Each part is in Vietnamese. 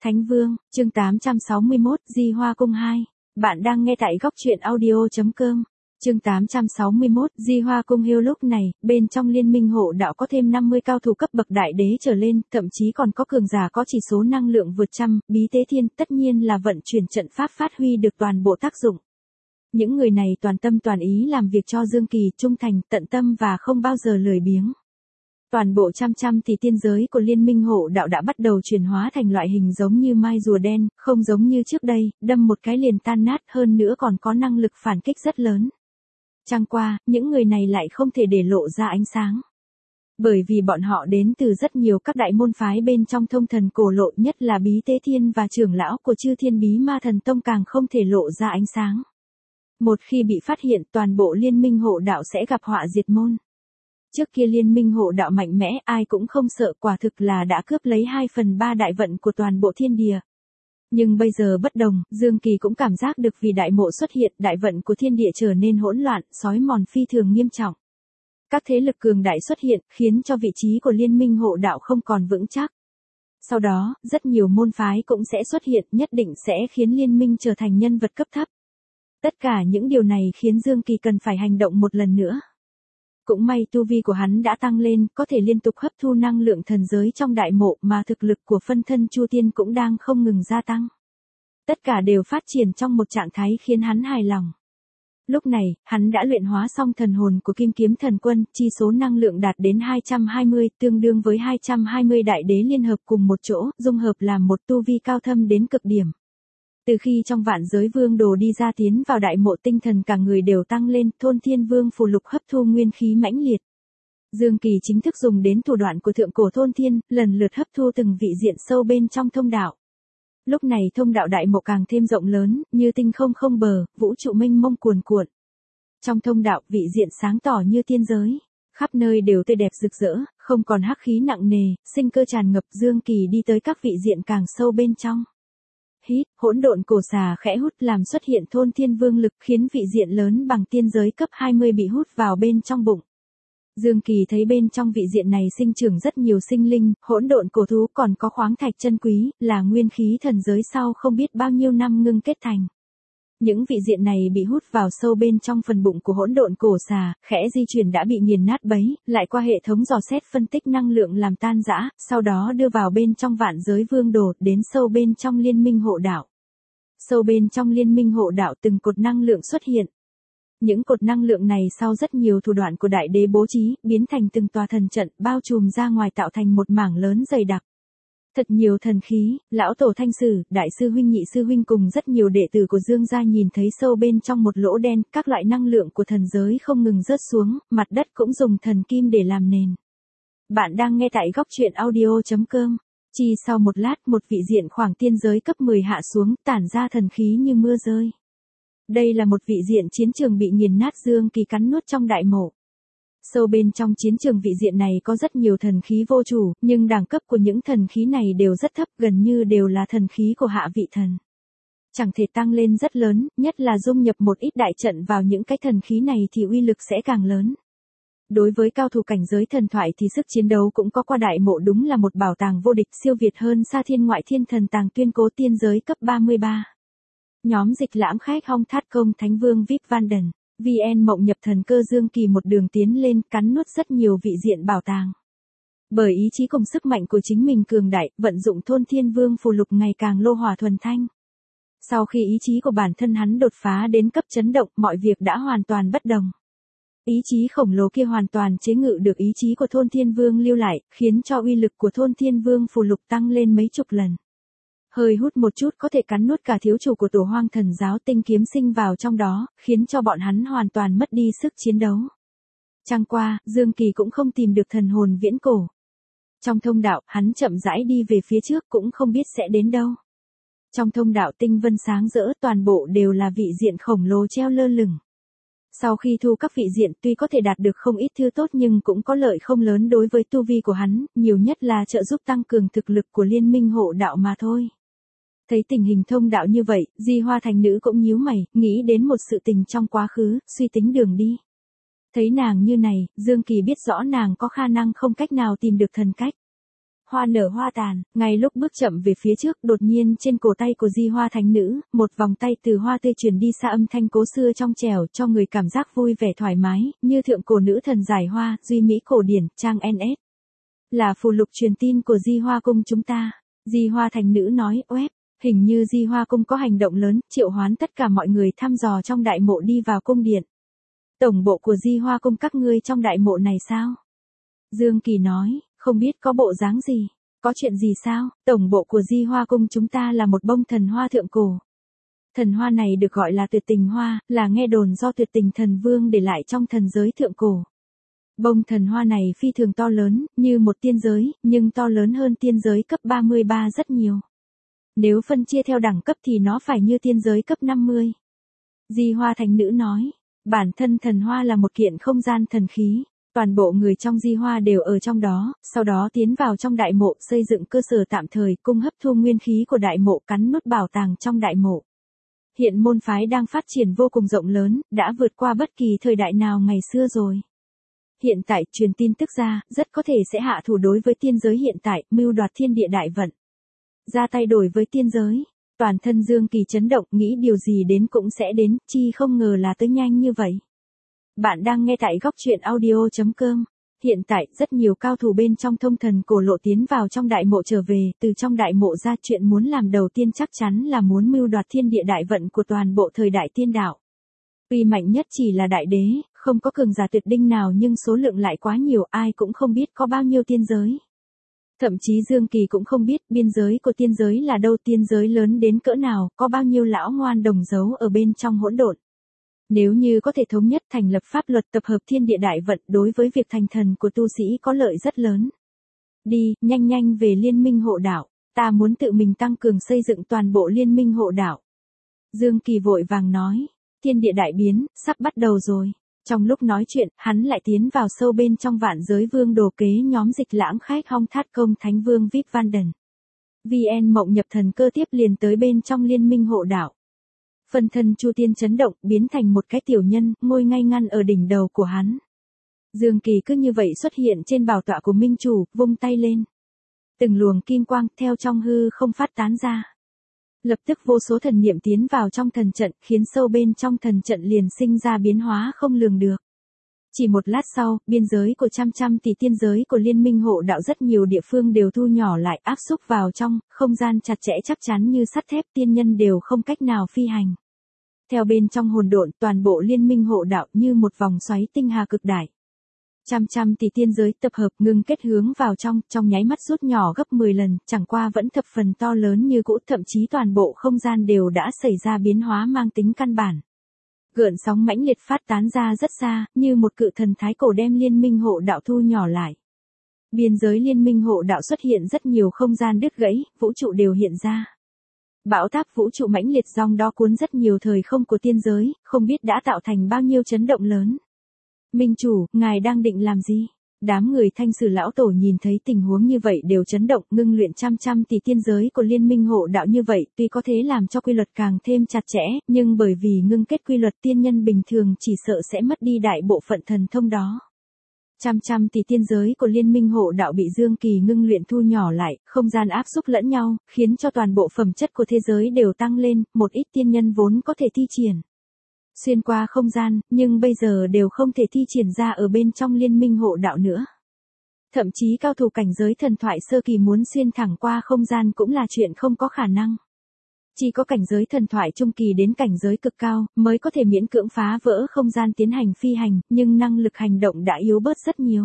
Thánh Vương, chương 861, Di Hoa Cung 2. Bạn đang nghe tại góc truyện audio.com. Chương 861, Di Hoa Cung Hiêu. Lúc này, bên trong Liên minh hộ đạo có thêm 50 cao thủ cấp bậc đại đế trở lên, thậm chí còn có cường giả có chỉ số năng lượng vượt trăm, Bí Tế Thiên, tất nhiên là vận chuyển trận pháp phát huy được toàn bộ tác dụng. Những người này toàn tâm toàn ý làm việc cho Dương Kỳ, trung thành, tận tâm và không bao giờ lười biếng. Toàn bộ trăm thì tiên giới của Liên minh hộ đạo đã bắt đầu chuyển hóa thành loại hình giống như mai rùa đen, không giống như trước đây, đâm một cái liền tan nát, hơn nữa còn có năng lực phản kích rất lớn. Chẳng qua, những người này lại không thể để lộ ra ánh sáng. Bởi vì bọn họ đến từ rất nhiều các đại môn phái bên trong thông thần cổ lộ, nhất là Bí Tế Thiên và trưởng lão của Chư Thiên Bí Ma Thần Tông càng không thể lộ ra ánh sáng. Một khi bị phát hiện, toàn bộ Liên minh hộ đạo sẽ gặp họa diệt môn. Trước kia Liên minh hộ đạo mạnh mẽ, ai cũng không sợ, quả thực là đã cướp lấy 2/3 đại vận của toàn bộ thiên địa. Nhưng bây giờ bất đồng, Dương Kỳ cũng cảm giác được vì đại mộ xuất hiện, đại vận của thiên địa trở nên hỗn loạn, xói mòn phi thường nghiêm trọng. Các thế lực cường đại xuất hiện, khiến cho vị trí của Liên minh hộ đạo không còn vững chắc. Sau đó, rất nhiều môn phái cũng sẽ xuất hiện, nhất định sẽ khiến Liên minh trở thành nhân vật cấp thấp. Tất cả những điều này khiến Dương Kỳ cần phải hành động một lần nữa. Cũng may tu vi của hắn đã tăng lên, có thể liên tục hấp thu năng lượng thần giới trong đại mộ, mà thực lực của phân thân Chu Tiên cũng đang không ngừng gia tăng. Tất cả đều phát triển trong một trạng thái khiến hắn hài lòng. Lúc này, hắn đã luyện hóa xong thần hồn của Kim Kiếm Thần Quân, chi số năng lượng đạt đến 220, tương đương với 220 đại đế liên hợp cùng một chỗ, dung hợp làm một tu vi cao thâm đến cực điểm. Từ khi trong Vạn Giới Vương Đồ đi ra tiến vào đại mộ, tinh thần cả người đều tăng lên, Thôn Thiên Vương phù lục hấp thu nguyên khí mãnh liệt. Dương Kỳ chính thức dùng đến thủ đoạn của thượng cổ Thôn Thiên, lần lượt hấp thu từng vị diện sâu bên trong thông đạo. Lúc này thông đạo đại mộ càng thêm rộng lớn, như tinh không không bờ, vũ trụ mênh mông cuồn cuộn. Trong thông đạo, vị diện sáng tỏ như tiên giới, khắp nơi đều tươi đẹp rực rỡ, không còn hắc khí nặng nề, sinh cơ tràn ngập. Dương Kỳ đi tới các vị diện càng sâu bên trong. Hít, hỗn độn cổ xà khẽ hút làm xuất hiện Thôn Thiên Vương lực, khiến vị diện lớn bằng tiên giới cấp 20 bị hút vào bên trong bụng. Dương Kỳ thấy bên trong vị diện này sinh trưởng rất nhiều sinh linh, hỗn độn cổ thú, còn có khoáng thạch chân quý, là nguyên khí thần giới sau không biết bao nhiêu năm ngưng kết thành. Những vị diện này bị hút vào sâu bên trong phần bụng của hỗn độn cổ xà, khẽ di chuyển đã bị nghiền nát bấy, lại qua hệ thống dò xét phân tích năng lượng làm tan rã, sau đó đưa vào bên trong Vạn Giới Vương Đồ, đến sâu bên trong Liên minh hộ đạo. Sâu bên trong Liên minh hộ đạo từng cột năng lượng xuất hiện. Những cột năng lượng này sau rất nhiều thủ đoạn của đại đế bố trí, biến thành từng tòa thần trận, bao trùm ra ngoài tạo thành một mảng lớn dày đặc. Thật nhiều thần khí, lão tổ Thanh Sử, đại sư huynh nhị sư huynh cùng rất nhiều đệ tử của Dương gia nhìn thấy sâu bên trong một lỗ đen, các loại năng lượng của thần giới không ngừng rớt xuống, mặt đất cũng dùng thần kim để làm nền. Bạn đang nghe tại góc truyện audio.com. Chỉ sau một lát, một vị diện khoảng tiên giới cấp 10 hạ xuống, tản ra thần khí như mưa rơi. Đây là một vị diện chiến trường bị nghiền nát, Dương Kỳ cắn nuốt trong đại mộ. Sâu bên trong chiến trường vị diện này có rất nhiều thần khí vô chủ, nhưng đẳng cấp của những thần khí này đều rất thấp, gần như đều là thần khí của hạ vị thần. Chẳng thể tăng lên rất lớn, nhất là dung nhập một ít đại trận vào những cái thần khí này thì uy lực sẽ càng lớn. Đối với cao thủ cảnh giới thần thoại thì sức chiến đấu cũng có qua đại mộ, đúng là một bảo tàng vô địch, siêu việt hơn xa thiên ngoại thiên thần tàng tuyên cố tiên giới cấp 33. Nhóm dịch lãm khách Hong Thát Công Thánh Vương VIP Vanden, VN Mộng Nhập Thần Cơ. Dương Kỳ một đường tiến lên, cắn nuốt rất nhiều vị diện bảo tàng. Bởi ý chí cùng sức mạnh của chính mình cường đại, vận dụng Thôn Thiên Vương phù lục ngày càng lô hỏa thuần thanh. Sau khi ý chí của bản thân hắn đột phá đến cấp chấn động, mọi việc đã hoàn toàn bất đồng. Ý chí khổng lồ kia hoàn toàn chế ngự được ý chí của Thôn Thiên Vương lưu lại, khiến cho uy lực của Thôn Thiên Vương phù lục tăng lên mấy chục lần. Hơi hút một chút có thể cắn nuốt cả thiếu chủ của Tổ Hoang Thần Giáo Tinh Kiếm Sinh vào trong đó, khiến cho bọn hắn hoàn toàn mất đi sức chiến đấu. Chẳng qua, Dương Kỳ cũng không tìm được thần hồn viễn cổ. Trong thông đạo, hắn chậm rãi đi về phía trước, cũng không biết sẽ đến đâu. Trong thông đạo tinh vân sáng rỡ, toàn bộ đều là vị diện khổng lồ treo lơ lửng. Sau khi thu các vị diện, tuy có thể đạt được không ít thứ tốt nhưng cũng có lợi không lớn đối với tu vi của hắn, nhiều nhất là trợ giúp tăng cường thực lực của Liên minh hộ đạo mà thôi. Thấy tình hình thông đạo như vậy, Di Hoa Thành Nữ cũng nhíu mày, nghĩ đến một sự tình trong quá khứ, suy tính đường đi. Thấy nàng như này, Dương Kỳ biết rõ nàng có khả năng không cách nào tìm được thần cách. hoa nở hoa tàn, ngay lúc bước chậm về phía trước, đột nhiên trên cổ tay của Di Hoa Thánh Nữ, một vòng tay từ hoa tươi truyền đi xa âm thanh cố xưa trong trẻo cho người cảm giác vui vẻ thoải mái, như thượng cổ nữ thần giải hoa, duy mỹ cổ điển, trang NS. Là phù lục truyền tin của Di Hoa Cung chúng ta. Di Hoa Thánh Nữ nói, oép, hình như Di Hoa Cung có hành động lớn, triệu hoán tất cả mọi người thăm dò trong đại mộ đi vào cung điện. Tổng bộ của Di Hoa Cung các ngươi trong đại mộ này sao? Dương Kỳ nói, không biết có bộ dáng gì, có chuyện gì sao? Tổng bộ của Di Hoa Cung chúng ta là một bông thần hoa thượng cổ. Thần hoa này được gọi là tuyệt tình hoa, là nghe đồn do tuyệt tình thần vương để lại trong thần giới thượng cổ. Bông thần hoa này phi thường to lớn, như một tiên giới, nhưng to lớn hơn tiên giới cấp 33 rất nhiều. Nếu phân chia theo đẳng cấp thì nó phải như tiên giới cấp 50. Di Hoa Thánh Nữ nói, bản thân thần hoa là một kiện không gian thần khí. Toàn bộ người trong Di Hoa đều ở trong đó, sau đó tiến vào trong đại mộ, xây dựng cơ sở tạm thời, cung hấp thu nguyên khí của đại mộ, cắn nuốt bảo tàng trong đại mộ. Hiện môn phái đang phát triển vô cùng rộng lớn, đã vượt qua bất kỳ thời đại nào ngày xưa rồi. Hiện tại, truyền tin tức ra, rất có thể sẽ hạ thủ đối với tiên giới hiện tại, mưu đoạt thiên địa đại vận. Ra tay đổi với tiên giới. Toàn thân Dương Kỳ chấn động, nghĩ điều gì đến cũng sẽ đến, chi không ngờ là tới nhanh như vậy. Bạn đang nghe tại góc truyện audio.com. Hiện tại, rất nhiều cao thủ bên trong thông thần cổ lộ tiến vào trong đại mộ trở về, từ trong đại mộ ra chuyện muốn làm đầu tiên chắc chắn là muốn mưu đoạt thiên địa đại vận của toàn bộ thời đại tiên đạo. Tuy mạnh nhất chỉ là đại đế, không có cường giả tuyệt đinh nào nhưng số lượng lại quá nhiều, ai cũng không biết có bao nhiêu tiên giới. Thậm chí Dương Kỳ cũng không biết biên giới của tiên giới là đâu, tiên giới lớn đến cỡ nào, có bao nhiêu lão ngoan đồng giấu ở bên trong hỗn độn. Nếu như có thể thống nhất thành lập pháp luật tập hợp thiên địa đại vận đối với việc thành thần của tu sĩ có lợi rất lớn. Đi, nhanh nhanh về liên minh hộ đạo, ta muốn tự mình tăng cường xây dựng toàn bộ liên minh hộ đạo. Dương Kỳ vội vàng nói, thiên địa đại biến, sắp bắt đầu rồi. Trong lúc nói chuyện, hắn lại tiến vào sâu bên trong vạn giới vương đồ kế nhóm Dịch Lãng Khách Hong Thát Công Thánh Vương Vip Vanden. VN Mộng nhập thần cơ tiếp liền tới bên trong liên minh hộ đạo. Phần thân Chu Tiên chấn động, biến thành một cái tiểu nhân, ngồi ngay ngăn ở đỉnh đầu của hắn. Dương Kỳ cứ như vậy xuất hiện trên bảo tọa của Minh Chủ, vung tay lên. Từng luồng kim quang theo trong hư không phát tán ra. Lập tức vô số thần niệm tiến vào trong thần trận, khiến sâu bên trong thần trận liền sinh ra biến hóa không lường được. Chỉ một lát sau, biên giới của trăm tỷ tiên giới của liên minh hộ đạo rất nhiều địa phương đều thu nhỏ lại, áp xúc vào trong, không gian chặt chẽ chắc chắn như sắt thép, tiên nhân đều không cách nào phi hành. Theo bên trong hồn độn, toàn bộ liên minh hộ đạo như một vòng xoáy tinh hà cực đại. Trăm tỷ tiên giới tập hợp ngưng kết hướng vào trong nháy mắt rút nhỏ gấp 10 lần, chẳng qua vẫn thập phần to lớn như cũ, thậm chí toàn bộ không gian đều đã xảy ra biến hóa mang tính căn bản. Gợn sóng mãnh liệt phát tán ra rất xa, như một cự thần thái cổ đem liên minh hộ đạo thu nhỏ lại. Biên giới liên minh hộ đạo xuất hiện rất nhiều không gian đứt gãy, vũ trụ đều hiện ra. Bão táp vũ trụ mãnh liệt dòng đó cuốn rất nhiều thời không của tiên giới, không biết đã tạo thành bao nhiêu chấn động lớn. Minh Chủ, ngài đang định làm gì? Đám người Thanh Sử lão tổ nhìn thấy tình huống như vậy đều chấn động, ngưng luyện trăm tỷ tiên giới của liên minh hộ đạo như vậy, tuy có thể làm cho quy luật càng thêm chặt chẽ, nhưng bởi vì ngưng kết quy luật tiên nhân bình thường chỉ sợ sẽ mất đi đại bộ phận thần thông đó. Trăm tỷ tiên giới của liên minh hộ đạo bị Dương Kỳ ngưng luyện thu nhỏ lại, không gian áp xúc lẫn nhau, khiến cho toàn bộ phẩm chất của thế giới đều tăng lên, một ít tiên nhân vốn có thể thi triển xuyên qua không gian, nhưng bây giờ đều không thể thi triển ra ở bên trong liên minh hộ đạo nữa. Thậm chí cao thủ cảnh giới thần thoại sơ kỳ muốn xuyên thẳng qua không gian cũng là chuyện không có khả năng. Chỉ có cảnh giới thần thoại trung kỳ đến cảnh giới cực cao, mới có thể miễn cưỡng phá vỡ không gian tiến hành phi hành, nhưng năng lực hành động đã yếu bớt rất nhiều.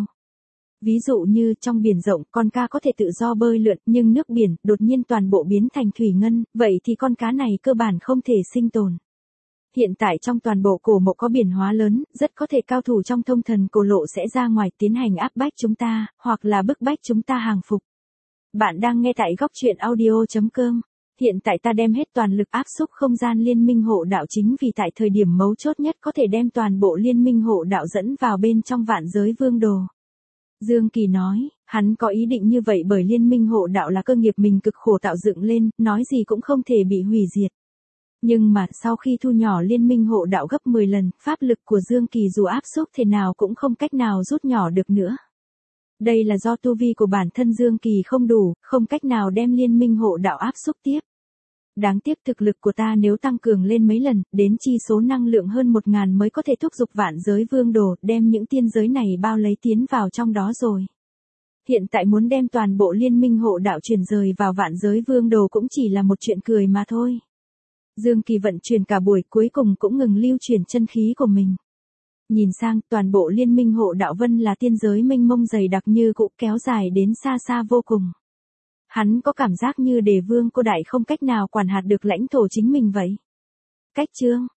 Ví dụ như trong biển rộng, con cá có thể tự do bơi lượn, nhưng nước biển đột nhiên toàn bộ biến thành thủy ngân, vậy thì con cá này cơ bản không thể sinh tồn. Hiện tại trong toàn bộ cổ mộ có biển hóa lớn, rất có thể cao thủ trong thông thần cổ lộ sẽ ra ngoài tiến hành áp bách chúng ta, hoặc là bức bách chúng ta hàng phục. Bạn đang nghe tại góc truyện audio.com. Hiện tại ta đem hết toàn lực áp xúc không gian liên minh hộ đạo chính vì tại thời điểm mấu chốt nhất có thể đem toàn bộ liên minh hộ đạo dẫn vào bên trong vạn giới vương đồ. Dương Kỳ nói, hắn có ý định như vậy bởi liên minh hộ đạo là cơ nghiệp mình cực khổ tạo dựng lên, nói gì cũng không thể bị hủy diệt. Nhưng mà sau khi thu nhỏ liên minh hộ đạo gấp 10 lần, pháp lực của Dương Kỳ dù áp xúc thế nào cũng không cách nào rút nhỏ được nữa. Đây là do tu vi của bản thân Dương Kỳ không đủ, không cách nào đem liên minh hộ đạo áp xúc tiếp. Đáng tiếc thực lực của ta nếu tăng cường lên mấy lần, đến chi số năng lượng hơn 1000 mới có thể thúc giục vạn giới vương đồ, đem những tiên giới này bao lấy tiến vào trong đó rồi. Hiện tại muốn đem toàn bộ liên minh hộ đạo chuyển rời vào vạn giới vương đồ cũng chỉ là một chuyện cười mà thôi. Dương Kỳ vận chuyển cả buổi cuối cùng cũng ngừng lưu chuyển chân khí của mình. Nhìn sang toàn bộ liên minh hộ đạo vân là tiên giới mênh mông dày đặc như cũ kéo dài đến xa xa vô cùng. Hắn có cảm giác như đề vương cô đại không cách nào quản hạt được lãnh thổ chính mình vậy. Cách chương